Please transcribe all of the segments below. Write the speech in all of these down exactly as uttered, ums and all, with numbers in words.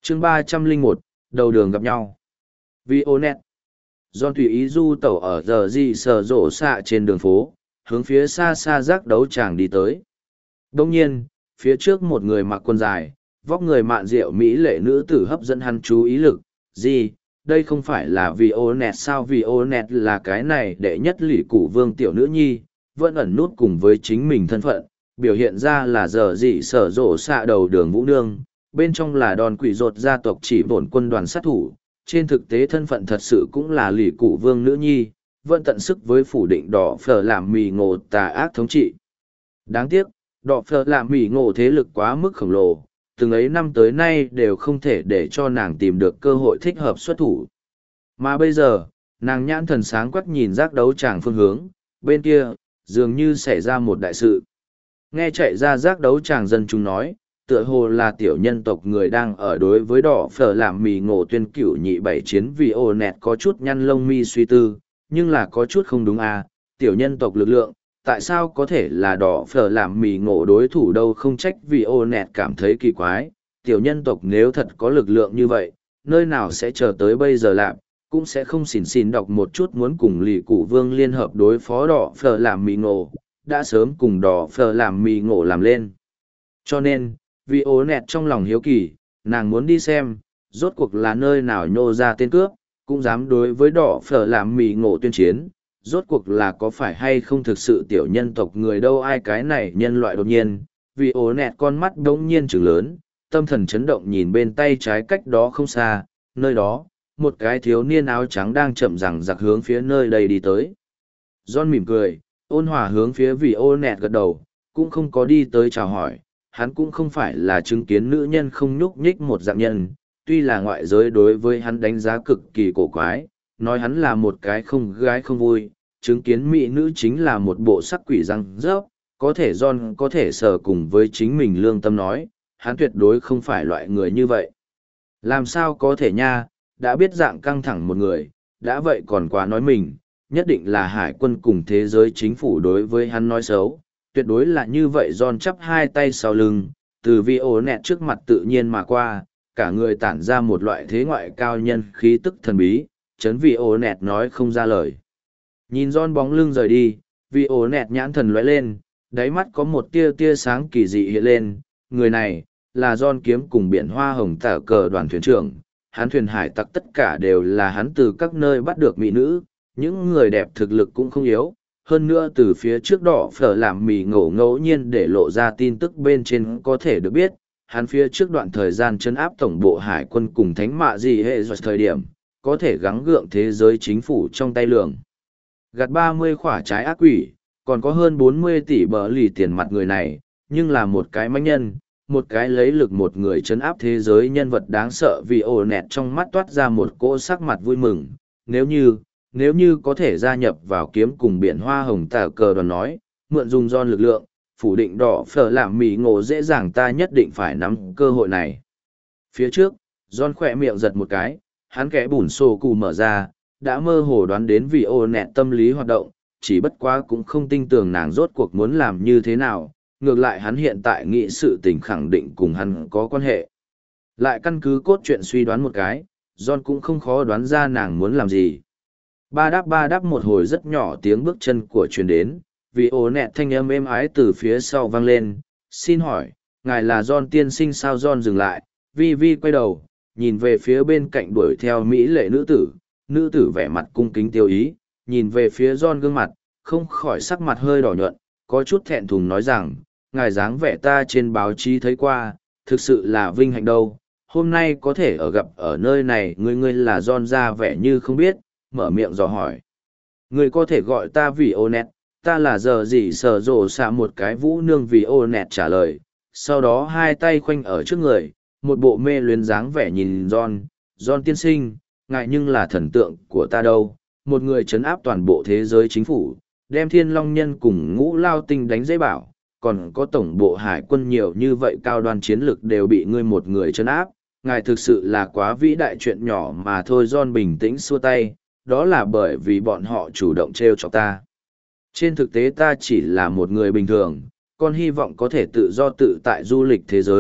chương ba trăm lẻ một, đầu đường gặp nhau. Vionet. John tùy ý du tẩu ở giờ gì sở rộ xạ trên đường phố, hướng phía xa xa giác đấu tràng đi tới. Đông nhiên, phía trước một người mặc quần dài, vóc người mạn diệu mỹ lệ nữ tử hấp dẫn hắn chú ý lực. Gì, đây không phải là Vionet sao? Vionet là cái này đệ nhất lỷ cụ vương tiểu nữ nhi, vẫn ẩn nút cùng với chính mình thân phận, biểu hiện ra là giờ gì sở rộ xạ đầu đường vũ nương, bên trong là đòn quỷ rột gia tộc chỉ bổn quân đoàn sát thủ. Trên thực tế thân phận thật sự cũng là lỷ cụ vương nữ nhi, vẫn tận sức với phủ định đỏ phở làm mì ngộ tà ác thống trị. Đáng tiếc, đỏ phở làm mì ngộ thế lực quá mức khổng lồ, từng ấy năm tới nay đều không thể để cho nàng tìm được cơ hội thích hợp xuất thủ. Mà bây giờ, nàng nhãn thần sáng quắc nhìn giác đấu tràng phương hướng, bên kia, dường như xảy ra một đại sự. Nghe chạy ra giác đấu tràng dân chúng nói, tựa hồ là tiểu nhân tộc người đang ở đối với đỏ phở làm mì ngộ tuyên cửu nhị bảy chiến. Vì ô nẹt có chút nhăn lông mi suy tư, nhưng là có chút không đúng à, tiểu nhân tộc lực lượng, tại sao có thể là đỏ phở làm mì ngộ đối thủ đâu? Không trách vì ô nẹt cảm thấy kỳ quái, tiểu nhân tộc nếu thật có lực lượng như vậy, nơi nào sẽ chờ tới bây giờ làm, cũng sẽ không xỉn xỉn đọc một chút muốn cùng lì cụ vương liên hợp đối phó đỏ phở làm mì ngộ, đã sớm cùng đỏ phở làm mì ngộ làm lên. Cho nên, vì ố nẹt trong lòng hiếu kỳ, nàng muốn đi xem, rốt cuộc là nơi nào nhô ra tên cướp, cũng dám đối với đỏ phở làm mì ngộ tuyên chiến, rốt cuộc là có phải hay không thực sự tiểu nhân tộc người đâu ai cái này nhân loại đột nhiên. Vì ố nẹt con mắt đống nhiên trừng lớn, tâm thần chấn động nhìn bên tay trái cách đó không xa, nơi đó, một cái thiếu niên áo trắng đang chậm rằng giặc hướng phía nơi đây đi tới. John mỉm cười, ôn hòa hướng phía vì ố nẹt gật đầu, cũng không có đi tới chào hỏi. Hắn cũng không phải là chứng kiến nữ nhân không nhúc nhích một dạng nhân, tuy là ngoại giới đối với hắn đánh giá cực kỳ cổ quái, nói hắn là một cái không gái không vui, chứng kiến mỹ nữ chính là một bộ sắc quỷ răng rớp, có thể John có thể sở cùng với chính mình lương tâm nói, hắn tuyệt đối không phải loại người như vậy. Làm sao có thể nha, đã biết dạng căng thẳng một người, đã vậy còn quá nói mình, nhất định là hải quân cùng thế giới chính phủ đối với hắn nói xấu. Tuyệt đối là như vậy. John chắp hai tay sau lưng, từ vi ổ nẹt trước mặt tự nhiên mà qua, cả người tản ra một loại thế ngoại cao nhân khí tức thần bí, chấn vi ổ nẹt nói không ra lời. Nhìn John bóng lưng rời đi, vi ổ nẹt nhãn thần lóe lên, đáy mắt có một tia tia sáng kỳ dị hiện lên, người này, là John kiếm cùng biển hoa hồng tả cờ đoàn thuyền trưởng, hắn thuyền hải tặc tất cả đều là hắn từ các nơi bắt được mỹ nữ, những người đẹp thực lực cũng không yếu. Hơn nữa từ phía trước đỏ phở làm mì ngộ ngẫu nhiên để lộ ra tin tức bên trên có thể được biết, hắn phía trước đoạn thời gian chân áp tổng bộ hải quân cùng thánh mạ gì hệ rồi thời điểm, có thể gắng gượng thế giới chính phủ trong tay lường. Gạt ba mươi khỏa trái ác quỷ, còn có hơn bốn mươi tỷ bờ lì tiền mặt người này, nhưng là một cái mãnh nhân, một cái lấy lực một người chấn áp thế giới nhân vật đáng sợ. Vì ổ nẹt trong mắt toát ra một cỗ sắc mặt vui mừng, nếu như... Nếu như có thể gia nhập vào kiếm cùng biển hoa hồng tả cờ đoàn nói, mượn dùng John lực lượng, phủ định đỏ phở làm mì ngộ dễ dàng, ta nhất định phải nắm cơ hội này. Phía trước, John khỏe miệng giật một cái, hắn kẽ bùn xô cù mở ra, đã mơ hồ đoán đến vì ô nẹt tâm lý hoạt động, chỉ bất quá cũng không tin tưởng nàng rốt cuộc muốn làm như thế nào, ngược lại hắn hiện tại nghĩ sự tình khẳng định cùng hắn có quan hệ. Lại căn cứ cốt truyện suy đoán một cái, John cũng không khó đoán ra nàng muốn làm gì. Ba đáp ba đáp một hồi rất nhỏ tiếng bước chân của truyền đến, vì ổ nẹt thanh âm êm ái từ phía sau vang lên, xin hỏi, ngài là John tiên sinh sao? John dừng lại, vi vi quay đầu, nhìn về phía bên cạnh đuổi theo mỹ lệ nữ tử, nữ tử vẻ mặt cung kính tiêu ý, nhìn về phía John gương mặt, không khỏi sắc mặt hơi đỏ nhuận, có chút thẹn thùng nói rằng, ngài dáng vẻ ta trên báo chí thấy qua, thực sự là vinh hạnh đâu, hôm nay có thể ở gặp ở nơi này, ngươi ngươi là John ra vẻ như không biết, mở miệng dò hỏi. Người có thể gọi ta vì ô nẹt, ta là giờ gì sở rộ xạ một cái vũ nương. Vì ô nẹt trả lời, sau đó hai tay khoanh ở trước người, một bộ mê luyến dáng vẻ nhìn John. John tiên sinh, ngại nhưng là thần tượng của ta đâu, một người trấn áp toàn bộ thế giới chính phủ, đem thiên long nhân cùng ngũ lao tinh đánh dây bảo, còn có tổng bộ hải quân nhiều như vậy cao đoan chiến lực đều bị ngươi một người trấn áp, ngài thực sự là quá vĩ đại. Chuyện nhỏ mà thôi. John bình tĩnh xua tay, đó là bởi vì bọn họ chủ động trêu chọc ta. Trên thực tế ta chỉ là một người bình thường, con hy vọng có thể tự do tự tại du lịch thế giới,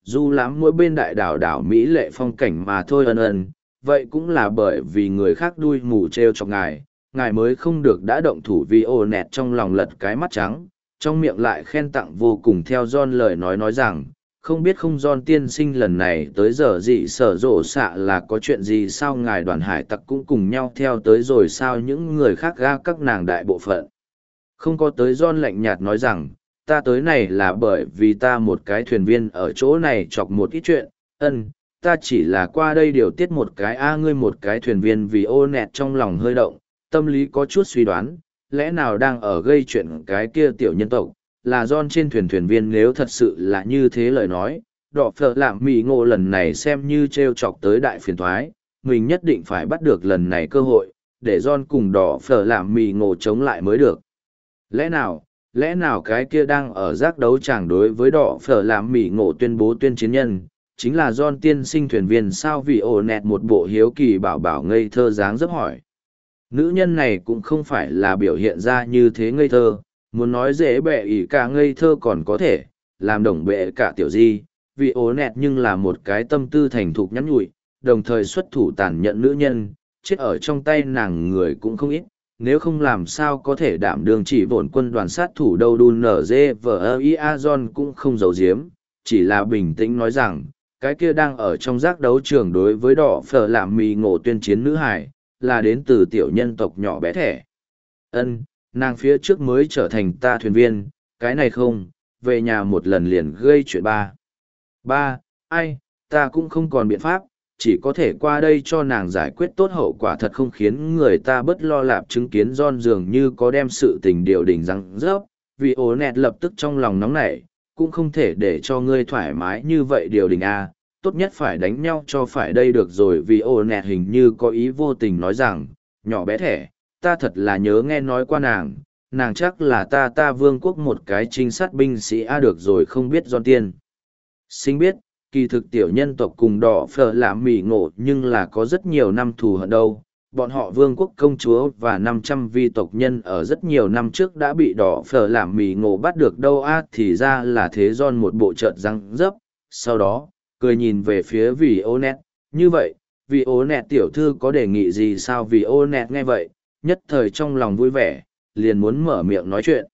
du lãm mỗi bên đại đảo đảo Mỹ lệ phong cảnh mà thôi ân ân, vậy cũng là bởi vì người khác đuôi mù t r e o chọc ngài, ngài mới không được đã động thủ vì ô nẹt trong lòng lật cái mắt trắng, trong miệng lại khen tặng vô cùng theo John lời nói nói rằng, không biết không John tiên sinh lần này tới giờ gì sở rộ xạ là có chuyện gì sao ngài đoàn hải tặc cũng cùng nhau theo tới rồi sao những người khác ga các nàng đại bộ phận. Không có tới John lạnh nhạt nói rằng, ta tới này là bởi vì ta một cái thuyền viên ở chỗ này chọc một ít chuyện, ân, ta chỉ là qua đây điều tiết một cái a ngươi một cái thuyền viên vì ô nẹt trong lòng hơi động, tâm lý có chút suy đoán, lẽ nào đang ở gây chuyện cái kia tiểu nhân tộc, là John trên thuyền thuyền viên nếu thật sự là như thế lời nói, đỏ phở làm mì ngộ lần này xem như t r e o chọc tới đại phiền thoái, mình nhất định phải bắt được lần này cơ hội, để John cùng đỏ phở làm mì ngộ chống lại mới được. Lẽ nào, lẽ nào cái kia đang ở giác đấu tràng đối với đỏ phở làm mì ngộ tuyên bố tuyên chiến nhân, chính là John tiên sinh thuyền viên sao vì ổ nẹt một bộ hiếu kỳ bảo bảo ngây thơ dáng dấp hỏi. Nữ nhân này cũng không phải là biểu hiện ra như thế ngây thơ, muốn nói dễ bẹ ỉ cả ngây thơ còn có thể, làm đồng bệ cả tiểu di, vì ố nẹt nhưng là một cái tâm tư thành thục nhắn nhụi, đồng thời xuất thủ tàn nhẫn nữ nhân, chết ở trong tay nàng người cũng không ít, nếu không làm sao có thể đảm đương chỉ vổn quân đoàn sát thủ đâu đun nở dê vờ ia John cũng không giấu giếm, chỉ là bình tĩnh nói rằng, cái kia đang ở trong giác đấu trường đối với đỏ phở làm mì ngộ tuyên chiến nữ hải, là đến từ tiểu nhân tộc nhỏ bé thẻ. Ân, nàng phía trước mới trở thành ta thuyền viên, cái này không, về nhà một lần liền gây chuyện ba. Ba, ai, ta cũng không còn biện pháp, chỉ có thể qua đây cho nàng giải quyết tốt hậu quả thật không khiến người ta bất lo lạp chứng kiến John dường như có đem sự tình điều đình răng rớp, vì ố nẹt lập tức trong lòng nóng nảy, cũng không thể để cho ngươi thoải mái như vậy điều đình a. Tốt nhất phải đánh nhau cho phải đây được rồi vì ố nẹt hình như có ý vô tình nói rằng, nhỏ bé thẻ, ta thật là nhớ nghe nói qua nàng, nàng chắc là ta ta vương quốc một cái trinh sát binh sĩ a được rồi không biết John tiên. Sinh biết, kỳ thực tiểu nhân tộc cùng đỏ phở làm mì ngộ nhưng là có rất nhiều năm thù hận đâu. Bọn họ vương quốc công chúa và năm trăm vi tộc nhân ở rất nhiều năm trước đã bị đỏ phở làm mì ngộ bắt được đâu a thì ra là thế John một bộ trợn răng rớp, sau đó, cười nhìn về phía vì ô nẹt, như vậy, vì ô nẹt tiểu thư có đề nghị gì sao vì ô nẹt nghe vậy, nhất thời trong lòng vui vẻ, liền muốn mở miệng nói chuyện.